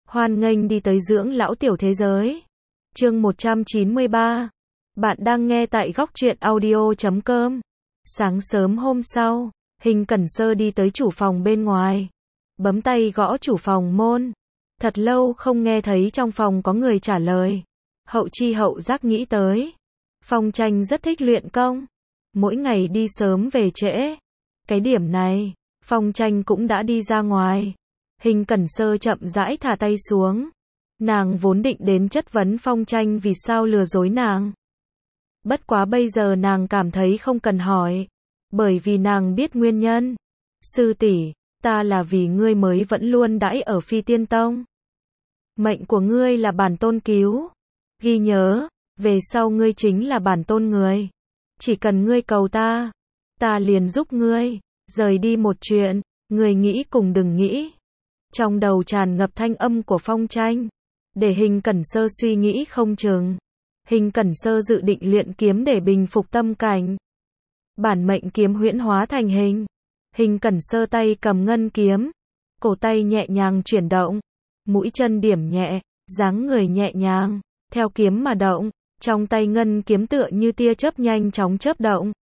Hoan nghênh đi tới dưỡng lão tiểu thế giới. Chương 193. Bạn đang nghe tại góc truyện audio.com. Sáng sớm hôm sau, Hình Cẩn Sơ đi tới chủ phòng bên ngoài, bấm tay gõ chủ phòng môn. Thật lâu không nghe thấy trong phòng có người trả lời. Hậu chi hậu giác nghĩ tới. Phong Tranh rất thích luyện công, mỗi ngày đi sớm về trễ. Cái điểm này, Phong Tranh cũng đã đi ra ngoài. Hình Cẩn Sơ chậm rãi thả tay xuống. Nàng vốn định đến chất vấn Phong Tranh vì sao lừa dối nàng. Bất quá bây giờ nàng cảm thấy không cần hỏi, bởi vì nàng biết nguyên nhân. Sư tỷ, ta là vì ngươi mới vẫn luôn đãi ở Phi Tiên Tông. Mệnh của ngươi là bản tôn cứu. Ghi nhớ, về sau ngươi chính là bản tôn người. Chỉ cần ngươi cầu ta, ta liền giúp ngươi. Rời đi một chuyện, ngươi nghĩ cùng đừng nghĩ. Trong đầu tràn ngập thanh âm của Phong Tranh, để Hình Cẩn Sơ suy nghĩ không chừng. Hình Cẩn Sơ dự định luyện kiếm để bình phục tâm cảnh. Bản mệnh kiếm huyễn hóa thành hình. Hình Cẩn Sơ tay cầm ngân kiếm, cổ tay nhẹ nhàng chuyển động, mũi chân điểm nhẹ, dáng người nhẹ nhàng, theo kiếm mà động, trong tay ngân kiếm tựa như tia chớp nhanh chóng chớp động.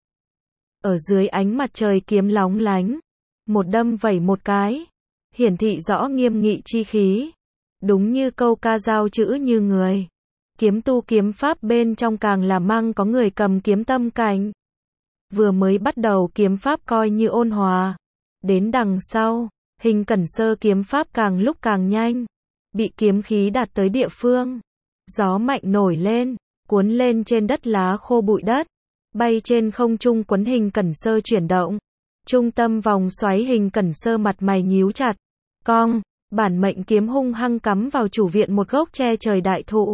Ở dưới ánh mặt trời kiếm lóng lánh, một đâm vẩy một cái, hiển thị rõ nghiêm nghị chi khí. Đúng như câu ca dao chữ như người. Kiếm tu kiếm pháp bên trong càng là mang có người cầm kiếm tâm cảnh. Vừa mới bắt đầu kiếm pháp coi như ôn hòa, đến đằng sau, Hình Cẩn Sơ kiếm pháp càng lúc càng nhanh, bị kiếm khí đạt tới địa phương, gió mạnh nổi lên, cuốn lên trên đất lá khô bụi đất, bay trên không trung quấn Hình Cẩn Sơ chuyển động. Trung tâm vòng xoáy Hình Cẩn Sơ mặt mày nhíu chặt, cong, bản mệnh kiếm hung hăng cắm vào chủ viện một gốc che trời đại thụ.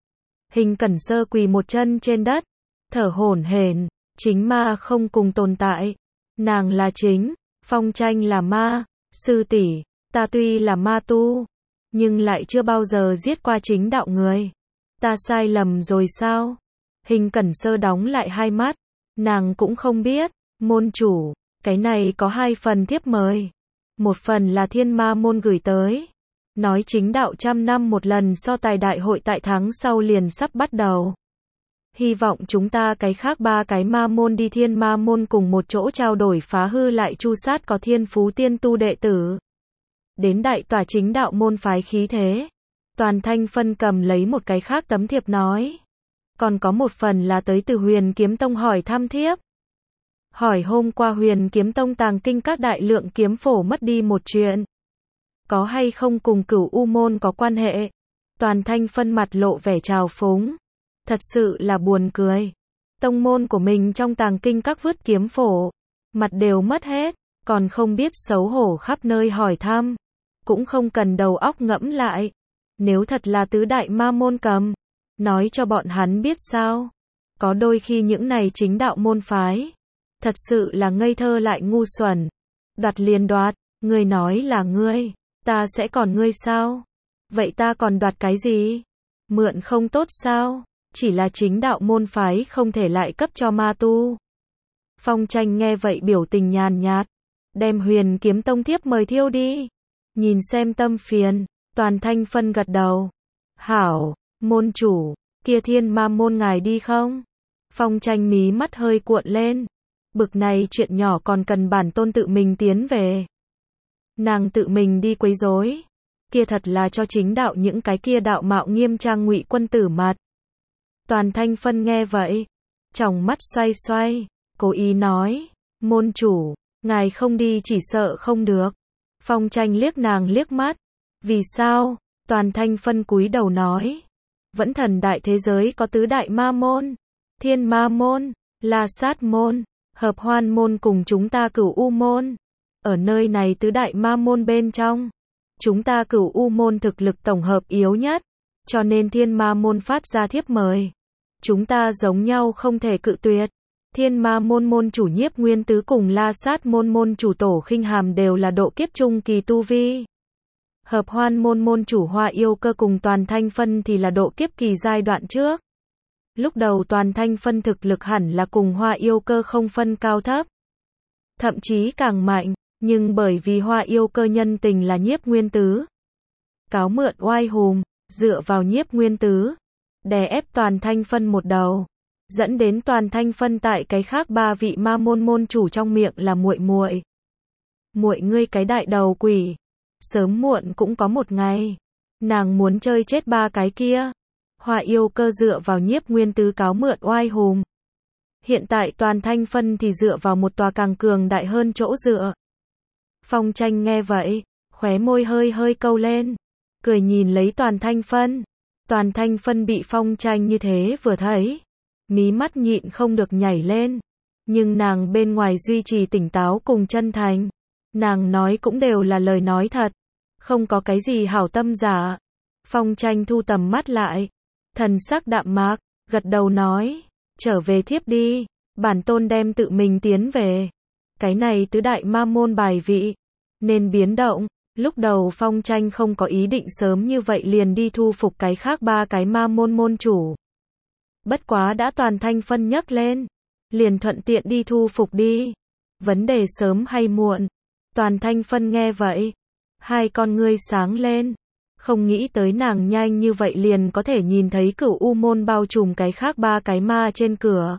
Hình Cẩn Sơ quỳ một chân trên đất, thở hổn hển, chính ma không cùng tồn tại. Nàng là chính, Phong Tranh là ma. Sư tỷ, ta tuy là ma tu, nhưng lại chưa bao giờ giết qua chính đạo người. Ta sai lầm rồi sao? Hình Cẩn Sơ đóng lại hai mắt, nàng cũng không biết. Môn chủ, cái này có hai phần thiếp mời. Một phần là Thiên Ma môn gửi tới, nói chính đạo 100 năm một lần so tài đại hội tại tháng sau liền sắp bắt đầu. Hy vọng chúng ta cái khác ba cái ma môn đi Thiên Ma môn cùng một chỗ trao đổi phá hư lại chu sát có thiên phú tiên tu đệ tử. Đến đại tòa chính đạo môn phái khí thế. Toàn Thanh phân cầm lấy một cái khác tấm thiệp nói. Còn có một phần là tới từ Huyền Kiếm Tông hỏi thăm thiếp. Hỏi hôm qua Huyền Kiếm Tông tàng kinh các đại lượng kiếm phổ mất đi một chuyện, có hay không cùng Cửu U môn có quan hệ? Toàn Thanh phân mặt lộ vẻ trào phúng. Thật sự là buồn cười. Tông môn của mình trong tàng kinh các vứt kiếm phổ, mặt đều mất hết, còn không biết xấu hổ khắp nơi hỏi thăm. Cũng không cần đầu óc ngẫm lại. Nếu thật là tứ đại ma môn cầm, nói cho bọn hắn biết sao? Có đôi khi những này chính đạo môn phái, thật sự là ngây thơ lại ngu xuẩn. Đoạt liền đoạt, ngươi nói là ngươi, ta sẽ còn ngươi sao? Vậy ta còn đoạt cái gì? Mượn không tốt sao? Chỉ là chính đạo môn phái không thể lại cấp cho ma tu. Phong Tranh nghe vậy biểu tình nhàn nhạt, đem Huyền Kiếm Tông thiếp mời thiêu đi. Nhìn xem tâm phiền, Toàn Thanh phân gật đầu. Hảo, môn chủ, kia Thiên Ma môn ngài đi không? Phong Tranh mí mắt hơi cuộn lên. Bực này chuyện nhỏ còn cần bản tôn tự mình tiến về. Nàng tự mình đi quấy rối, kia thật là cho chính đạo những cái kia đạo mạo nghiêm trang ngụy quân tử mặt. Toàn Thanh phân nghe vậy, tròng mắt xoay xoay, cố ý nói, môn chủ, ngài không đi chỉ sợ không được. Phong Tranh liếc nàng liếc mắt. Vì sao? Toàn Thanh phân cúi đầu nói, Vẫn Thần đại thế giới có tứ đại ma môn, Thiên Ma môn, La Sát môn, Hợp Hoan môn cùng chúng ta Cửu U môn. Ở nơi này tứ đại ma môn bên trong, chúng ta Cửu U môn thực lực tổng hợp yếu nhất, cho nên Thiên Ma môn phát ra thiếp mời. Chúng ta giống nhau không thể cự tuyệt. Thiên Ma môn môn chủ Nhiếp Nguyên Tứ cùng La Sát môn môn chủ Tổ Khinh Hàm đều là độ kiếp trung kỳ tu vi. Hợp Hoan môn môn chủ Hoa Yêu Cơ cùng Toàn Thanh phân thì là độ kiếp kỳ giai đoạn trước. Lúc đầu Toàn Thanh phân thực lực hẳn là cùng Hoa Yêu Cơ không phân cao thấp, thậm chí càng mạnh, nhưng bởi vì Hoa Yêu Cơ nhân tình là Nhiếp Nguyên Tứ, cáo mượn oai hùm, dựa vào Nhiếp Nguyên Tứ, đè ép Toàn Thanh Phân một đầu, dẫn đến Toàn Thanh Phân tại cái khác ba vị ma môn môn chủ trong miệng là muội muội. Muội ngươi cái đại đầu quỷ, sớm muộn cũng có một ngày, nàng muốn chơi chết ba cái kia. Hỏa yêu cơ dựa vào Nhiếp Nguyên Tứ cáo mượn oai hùm. Hiện tại Toàn Thanh Phân thì dựa vào một tòa càng cường đại hơn chỗ dựa. Phong Tranh nghe vậy, khóe môi hơi hơi câu lên, cười nhìn lấy Toàn Thanh Phân. Toàn Thanh Phân bị Phong Tranh như thế vừa thấy, mí mắt nhịn không được nhảy lên, nhưng nàng bên ngoài duy trì tỉnh táo cùng chân thành, nàng nói cũng đều là lời nói thật, không có cái gì hảo tâm giả. Phong Tranh thu tầm mắt lại, thần sắc đạm mạc, gật đầu nói, trở về thiếp đi, bản tôn đem tự mình tiến về. Cái này tứ đại ma môn bài vị, nên biến động. Lúc đầu Phong Tranh không có ý định sớm như vậy liền đi thu phục cái khác ba cái ma môn môn chủ. Bất quá đã Toàn Thanh Phân nhắc lên, liền thuận tiện đi thu phục đi. Vấn đề sớm hay muộn. Toàn Thanh Phân nghe vậy, hai con ngươi sáng lên, không nghĩ tới nàng nhanh như vậy liền có thể nhìn thấy Cửu U môn bao trùm cái khác ba cái ma trên cửa.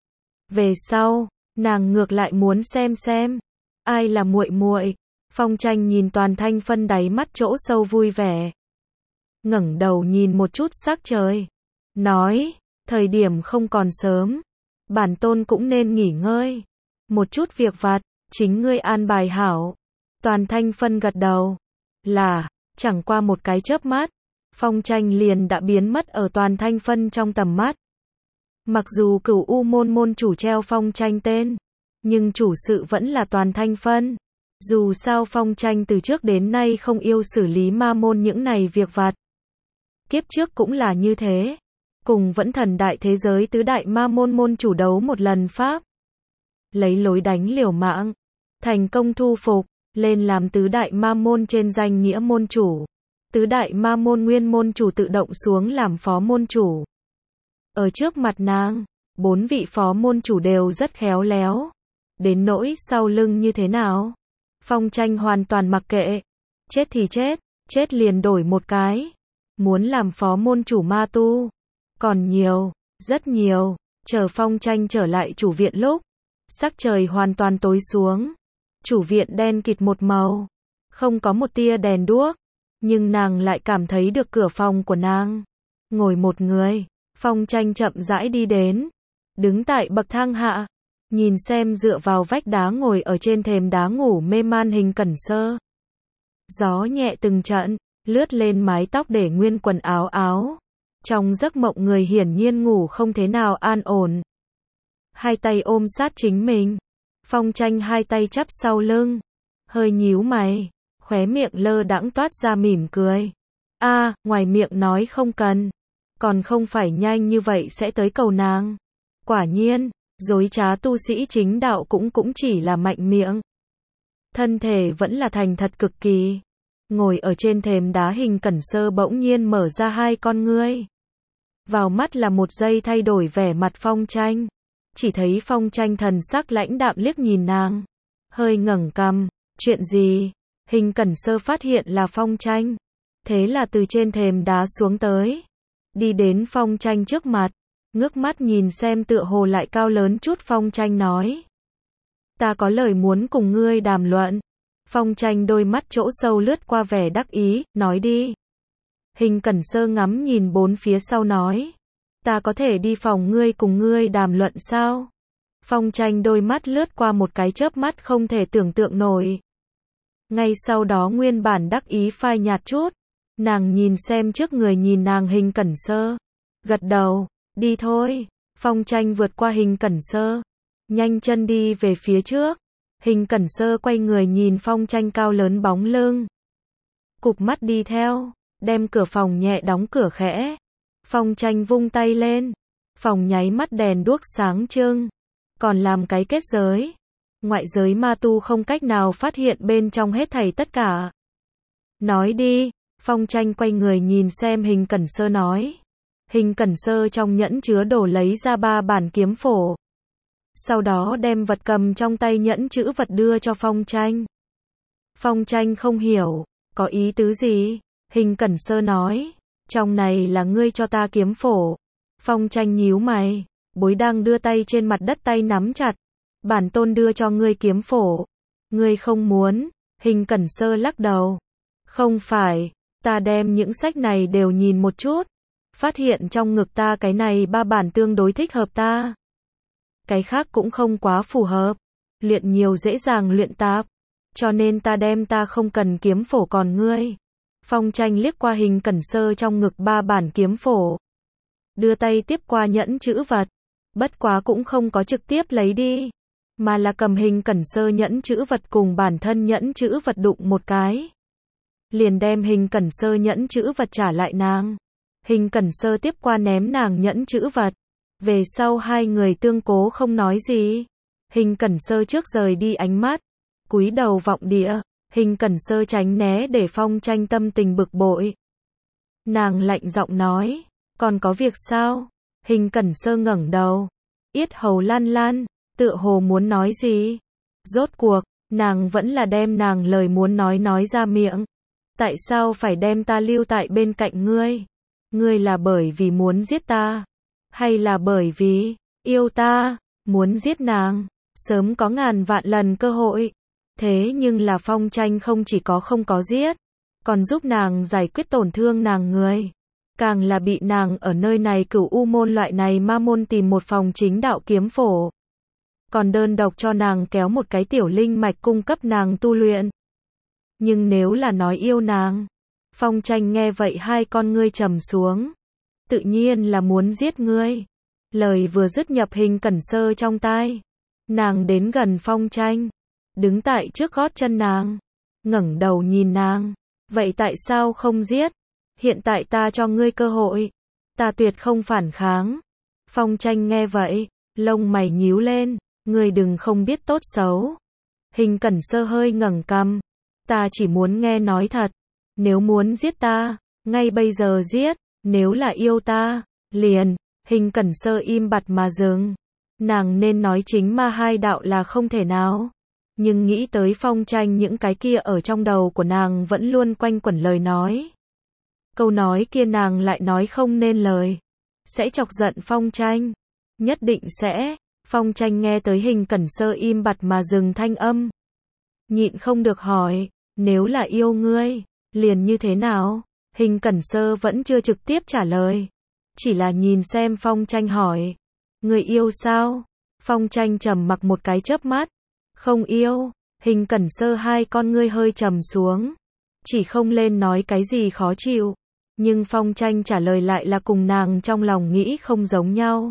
Về sau, nàng ngược lại muốn xem ai là muội muội. Phong Tranh nhìn Toàn Thanh Phân đáy mắt chỗ sâu vui vẻ, ngẩng đầu nhìn một chút sắc trời, nói, thời điểm không còn sớm, bản tôn cũng nên nghỉ ngơi, một chút việc vặt, chính ngươi an bài hảo. Toàn Thanh Phân gật đầu, là, chẳng qua một cái chớp mắt, Phong Tranh liền đã biến mất ở Toàn Thanh Phân trong tầm mắt. Mặc dù Cửu U môn môn chủ treo Phong Tranh tên, nhưng chủ sự vẫn là Toàn Thanh Phân. Dù sao Phong Tranh từ trước đến nay không yêu xử lý ma môn những này việc vặt. Kiếp trước cũng là như thế. Cùng Vẫn Thần đại thế giới tứ đại ma môn môn chủ đấu một lần pháp. Lấy lối đánh liều mạng. Thành công thu phục, lên làm tứ đại ma môn trên danh nghĩa môn chủ. Tứ đại ma môn nguyên môn chủ tự động xuống làm phó môn chủ. Ở trước mặt nàng, 4 vị phó môn chủ đều rất khéo léo. Đến nỗi sau lưng như thế nào? Phong Tranh hoàn toàn mặc kệ. Chết thì chết liền đổi một cái. Muốn làm phó môn chủ ma tu. Còn nhiều, rất nhiều. Chờ Phong Tranh trở lại chủ viện lúc, sắc trời hoàn toàn tối xuống. Chủ viện đen kịt một màu. Không có một tia đèn đuốc. Nhưng nàng lại cảm thấy được cửa phòng của nàng. Ngồi một người. Phong Tranh chậm rãi đi đến. Đứng tại bậc thang hạ. Nhìn xem dựa vào vách đá ngồi ở trên thềm đá ngủ mê man Hình Cẩn Sơ. Gió nhẹ từng trận, lướt lên mái tóc để nguyên quần áo. Trong giấc mộng người hiển nhiên ngủ không thế nào an ổn. Hai tay ôm sát chính mình. Phong Tranh hai tay chắp sau lưng. Hơi nhíu mày, khóe miệng lơ đãng toát ra mỉm cười. Ngoài miệng nói không cần. Còn không phải nhanh như vậy sẽ tới cầu nàng. Quả nhiên. Dối trá tu sĩ chính đạo cũng chỉ là mạnh miệng. Thân thể vẫn là thành thật cực kỳ. Ngồi ở trên thềm đá Hình Cẩn Sơ bỗng nhiên mở ra hai con ngươi. Vào mắt là một giây thay đổi vẻ mặt Phong Tranh. Chỉ thấy Phong Tranh thần sắc lãnh đạm liếc nhìn nàng. Hơi ngẩng cằm, chuyện gì? Hình Cẩn Sơ phát hiện là Phong Tranh. Thế là từ trên thềm đá xuống tới. Đi đến Phong Tranh trước mặt. Ngước mắt nhìn xem tựa hồ lại cao lớn chút Phong Tranh nói. Ta có lời muốn cùng ngươi đàm luận. Phong Tranh đôi mắt chỗ sâu lướt qua vẻ đắc ý, nói đi. Hình Cẩn Sơ ngắm nhìn bốn phía sau nói. Ta có thể đi phòng ngươi cùng ngươi đàm luận sao? Phong Tranh đôi mắt lướt qua một cái chớp mắt không thể tưởng tượng nổi. Ngay sau đó nguyên bản đắc ý phai nhạt chút. Nàng nhìn xem trước người nhìn nàng Hình Cẩn Sơ. Gật đầu. Đi thôi. Phong Tranh vượt qua Hình Cẩn Sơ. Nhanh chân đi về phía trước. Hình Cẩn Sơ quay người nhìn Phong Tranh cao lớn bóng lưng. Cụp mắt đi theo. Đem cửa phòng nhẹ đóng cửa khẽ. Phong Tranh vung tay lên. Phòng nháy mắt đèn đuốc sáng trưng. Còn làm cái kết giới. Ngoại giới ma tu không cách nào phát hiện bên trong hết thảy tất cả. Nói đi. Phong Tranh quay người nhìn xem Hình Cẩn Sơ nói. Hình Cẩn Sơ trong nhẫn chứa đồ lấy ra 3 bản kiếm phổ. Sau đó đem vật cầm trong tay nhẫn chữ vật đưa cho Phong Tranh. Phong Tranh không hiểu, có ý tứ gì? Hình Cẩn Sơ nói, trong này là ngươi cho ta kiếm phổ. Phong Tranh nhíu mày, bối đang đưa tay trên mặt đất tay nắm chặt. Bản tôn đưa cho ngươi kiếm phổ. Ngươi không muốn. Hình Cẩn Sơ lắc đầu. Không phải, ta đem những sách này đều nhìn một chút. Phát hiện trong ngực ta cái này 3 bản tương đối thích hợp ta. Cái khác cũng không quá phù hợp. Luyện nhiều dễ dàng luyện tạp. Cho nên ta đem ta không cần kiếm phổ còn ngươi. Phong Tranh liếc qua Hình Cẩn Sơ trong ngực 3 bản kiếm phổ. Đưa tay tiếp qua nhẫn chữ vật. Bất quá cũng không có trực tiếp lấy đi. Mà là cầm Hình Cẩn Sơ nhẫn chữ vật cùng bản thân nhẫn chữ vật đụng một cái. Liền đem Hình Cẩn Sơ nhẫn chữ vật trả lại nàng. Hình Cẩn Sơ tiếp qua ném nàng nhẫn chữ vật. Về sau hai người tương cố không nói gì. Hình Cẩn Sơ trước rời đi ánh mắt. Cúi đầu vọng địa. Hình Cẩn Sơ tránh né để Phong Tranh tâm tình bực bội. Nàng lạnh giọng nói. Còn có việc sao? Hình Cẩn Sơ ngẩng đầu. Yết hầu lan lan. Tựa hồ muốn nói gì? Rốt cuộc, nàng vẫn là đem nàng lời muốn nói ra miệng. Tại sao phải đem ta lưu tại bên cạnh ngươi? Ngươi là bởi vì muốn giết ta? Hay là bởi vì yêu ta? Muốn giết nàng? Sớm có ngàn vạn lần cơ hội. Thế nhưng là Phong Tranh không chỉ có không có giết, còn giúp nàng giải quyết tổn thương nàng người. Càng là bị nàng ở nơi này Cửu U môn loại này ma môn tìm một phòng chính đạo kiếm phổ. Còn đơn độc cho nàng kéo một cái tiểu linh mạch cung cấp nàng tu luyện. Nhưng nếu là nói yêu nàng, Phong Tranh nghe vậy hai con ngươi trầm xuống. Tự nhiên là muốn giết ngươi. Lời vừa dứt nhập Hình Cẩn Sơ trong tai. Nàng đến gần Phong Tranh, đứng tại trước gót chân nàng, ngẩng đầu nhìn nàng. Vậy tại sao không giết? Hiện tại ta cho ngươi cơ hội. Ta tuyệt không phản kháng. Phong Tranh nghe vậy, lông mày nhíu lên. Ngươi đừng không biết tốt xấu. Hình Cẩn Sơ hơi ngẩng cằm. Ta chỉ muốn nghe nói thật. Nếu muốn giết ta, ngay bây giờ giết. Nếu là yêu ta, liền. Hình Cẩn Sơ im bặt mà dừng. Nàng nên nói chính ma hai đạo là không thể nào. Nhưng nghĩ tới Phong Tranh những cái kia ở trong đầu của nàng vẫn luôn quanh quẩn lời nói. Câu nói kia nàng lại nói không nên lời. Sẽ chọc giận Phong Tranh. Nhất định sẽ. Phong Tranh nghe tới Hình Cẩn Sơ im bặt mà dừng thanh âm. Nhịn không được hỏi. Nếu là yêu ngươi, liền như thế nào? Hình Cẩn Sơ vẫn chưa trực tiếp trả lời. Chỉ là nhìn xem Phong Tranh hỏi. Người yêu sao? Phong Tranh trầm mặc một cái chớp mắt. Không yêu. Hình Cẩn Sơ hai con ngươi hơi trầm xuống. Chỉ không lên nói cái gì khó chịu. Nhưng Phong Tranh trả lời lại là cùng nàng trong lòng nghĩ không giống nhau.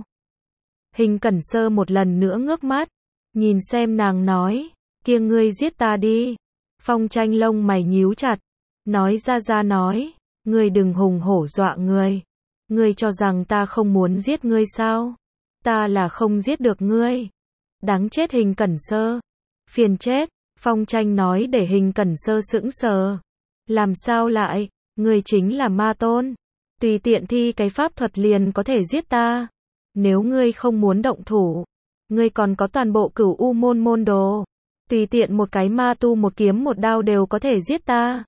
Hình Cẩn Sơ một lần nữa ngước mắt. Nhìn xem nàng nói. Kia ngươi giết ta đi. Phong Tranh lông mày nhíu chặt. Nói ra nói. Ngươi đừng hùng hổ dọa người. Ngươi cho rằng ta không muốn giết ngươi sao? Ta là không giết được ngươi. Đáng chết Hình Cẩn Sơ. Phiền chết. Phong Tranh nói để Hình Cẩn Sơ sững sờ. Làm sao lại? Ngươi chính là ma tôn. Tùy tiện thi cái pháp thuật liền có thể giết ta. Nếu ngươi không muốn động thủ, ngươi còn có toàn bộ Cửu U môn môn đồ. Tùy tiện một cái ma tu một kiếm một đao đều có thể giết ta.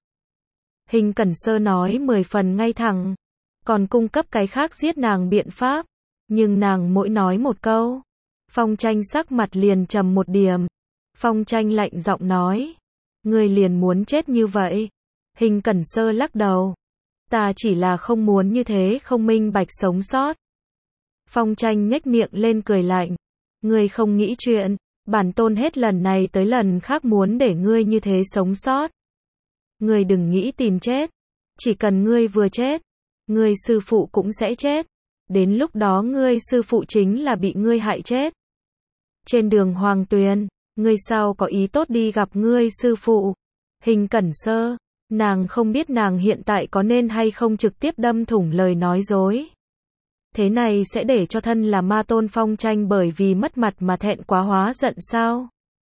Hình Cẩn Sơ nói 10 phần ngay thẳng. Còn cung cấp cái khác giết nàng biện pháp. Nhưng nàng mỗi nói một câu. Phong Tranh sắc mặt liền trầm một điểm. Phong Tranh lạnh giọng nói. Ngươi liền muốn chết như vậy. Hình Cẩn Sơ lắc đầu. Ta chỉ là không muốn như thế không minh bạch sống sót. Phong Tranh nhếch miệng lên cười lạnh. Ngươi không nghĩ chuyện. Bản tôn hết lần này tới lần khác muốn để ngươi như thế sống sót. Ngươi đừng nghĩ tìm chết. Chỉ cần ngươi vừa chết, ngươi sư phụ cũng sẽ chết. Đến lúc đó ngươi sư phụ chính là bị ngươi hại chết. Trên đường Hoàng Tuyền, ngươi sao có ý tốt đi gặp ngươi sư phụ? Hình Cẩn Sơ, nàng không biết nàng hiện tại có nên hay không trực tiếp đâm thủng lời nói dối. Thế này sẽ để cho thân là ma tôn Phong Tranh bởi vì mất mặt mà thẹn quá hóa giận sao?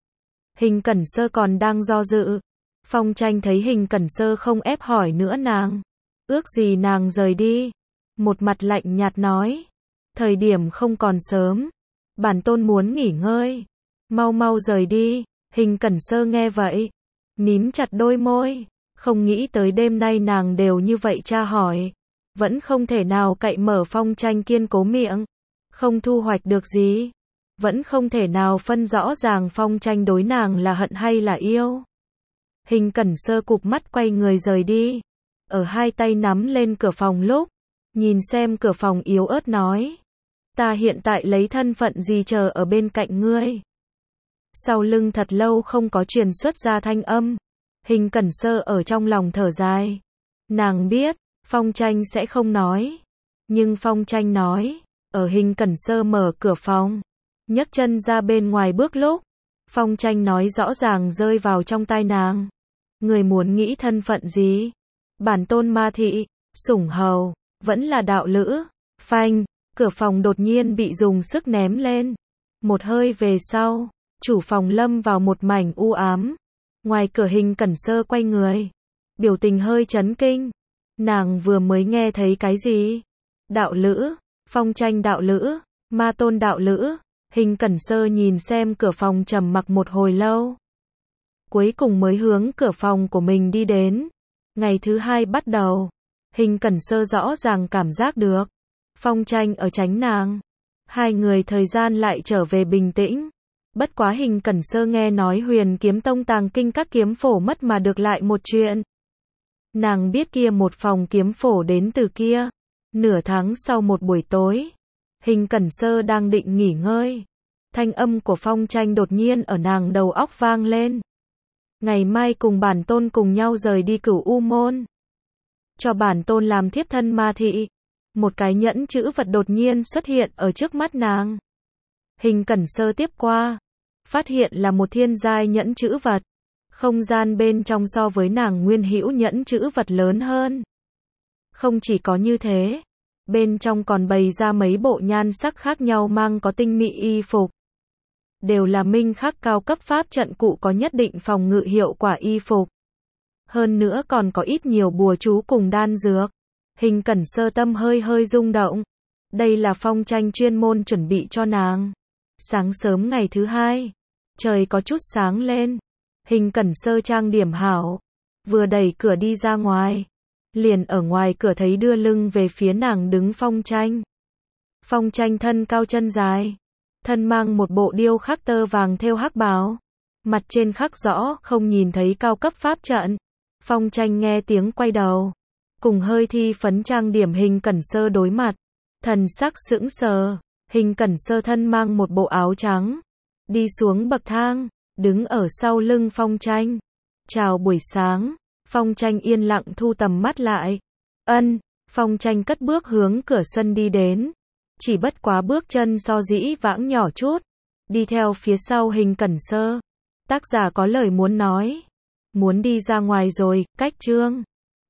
Hình Cẩn Sơ còn đang do dự. Phong Tranh thấy Hình Cẩn Sơ không ép hỏi nữa nàng. Ước gì nàng rời đi. Một mặt lạnh nhạt nói. Thời điểm không còn sớm. Bản tôn muốn nghỉ ngơi. Mau mau rời đi. Hình Cẩn Sơ nghe vậy. Mím chặt đôi môi. Không nghĩ tới đêm nay nàng đều như vậy tra hỏi. Vẫn không thể nào cậy mở Phong Tranh kiên cố miệng. Không thu hoạch được gì. Vẫn không thể nào phân rõ ràng Phong Tranh đối nàng là hận hay là yêu. Hình Cẩn Sơ cụp mắt quay người rời đi. Ở hai tay nắm lên cửa phòng lúc. Nhìn xem cửa phòng yếu ớt nói. Ta hiện tại lấy thân phận gì chờ ở bên cạnh ngươi. Sau lưng thật lâu không có truyền xuất ra thanh âm. Hình Cẩn Sơ ở trong lòng thở dài. Nàng biết, Phong Tranh sẽ không nói. Nhưng Phong Tranh nói, ở Hình Cẩn Sơ mở cửa phòng, nhấc chân ra bên ngoài bước lúc, Phong Tranh nói rõ ràng rơi vào trong tai nàng. Người muốn nghĩ thân phận gì? Bản tôn ma thị, sủng hầu, vẫn là đạo lữ. Phanh, cửa phòng đột nhiên bị dùng sức ném lên. Một hơi về sau, chủ phòng lâm vào một mảnh u ám. Ngoài cửa Hình Cẩn Sơ quay người, biểu tình hơi chấn kinh. Nàng vừa mới nghe thấy cái gì? Đạo lữ, Phong Tranh đạo lữ, ma tôn đạo lữ. Hình Cẩn Sơ nhìn xem cửa phòng trầm mặc một hồi lâu. Cuối cùng mới hướng cửa phòng của mình đi đến. Ngày thứ hai bắt đầu, Hình Cẩn Sơ rõ ràng cảm giác được Phong Tranh ở tránh nàng. Hai người thời gian lại trở về bình tĩnh. Bất quá Hình Cẩn Sơ nghe nói Huyền Kiếm Tông tàng kinh các kiếm phổ mất mà được lại một chuyện. Nàng biết kia một phòng kiếm phổ đến từ kia. Nửa tháng sau một buổi tối, Hình Cẩn Sơ đang định nghỉ ngơi. Thanh âm của Phong Tranh đột nhiên ở nàng đầu óc vang lên. Ngày mai cùng bản tôn cùng nhau rời đi Cửu U môn. Cho bản tôn làm thiếp thân ma thị. Một cái nhẫn chữ vật đột nhiên xuất hiện ở trước mắt nàng. Hình Cẩn Sơ tiếp qua, phát hiện là một thiên giai nhẫn chữ vật. Không gian bên trong so với nàng nguyên hữu nhẫn chữ vật lớn hơn. Không chỉ có như thế, bên trong còn bày ra mấy bộ nhan sắc khác nhau mang có tinh mỹ y phục. Đều là minh khắc cao cấp pháp trận cụ có nhất định phòng ngự hiệu quả y phục. Hơn nữa còn có ít nhiều bùa chú cùng đan dược. Hình Cẩn Sơ tâm hơi hơi rung động. Đây là Phong Tranh chuyên môn chuẩn bị cho nàng. Sáng sớm ngày thứ hai, trời có chút sáng lên. Hình Cẩn Sơ trang điểm hảo, vừa đẩy cửa đi ra ngoài, liền ở ngoài cửa thấy đưa lưng về phía nàng đứng Phong Tranh. Phong Tranh thân cao chân dài, thân mang một bộ điêu khắc tơ vàng thêu hắc bào, mặt trên khắc rõ không nhìn thấy cao cấp pháp trận. Phong Tranh nghe tiếng quay đầu, cùng hơi thi phấn trang điểm Hình Cẩn Sơ đối mặt, thần sắc sững sờ. Hình Cẩn Sơ thân mang một bộ áo trắng, đi xuống bậc thang, đứng ở sau lưng Phong Tranh. Chào buổi sáng. Phong Tranh yên lặng thu tầm mắt lại. Ân. Phong Tranh cất bước hướng cửa sân đi đến. Chỉ bất quá bước chân so dĩ vãng nhỏ chút. Đi theo phía sau Hình Cẩn Sơ. Tác giả có lời muốn nói. Muốn đi ra ngoài rồi, cách chương.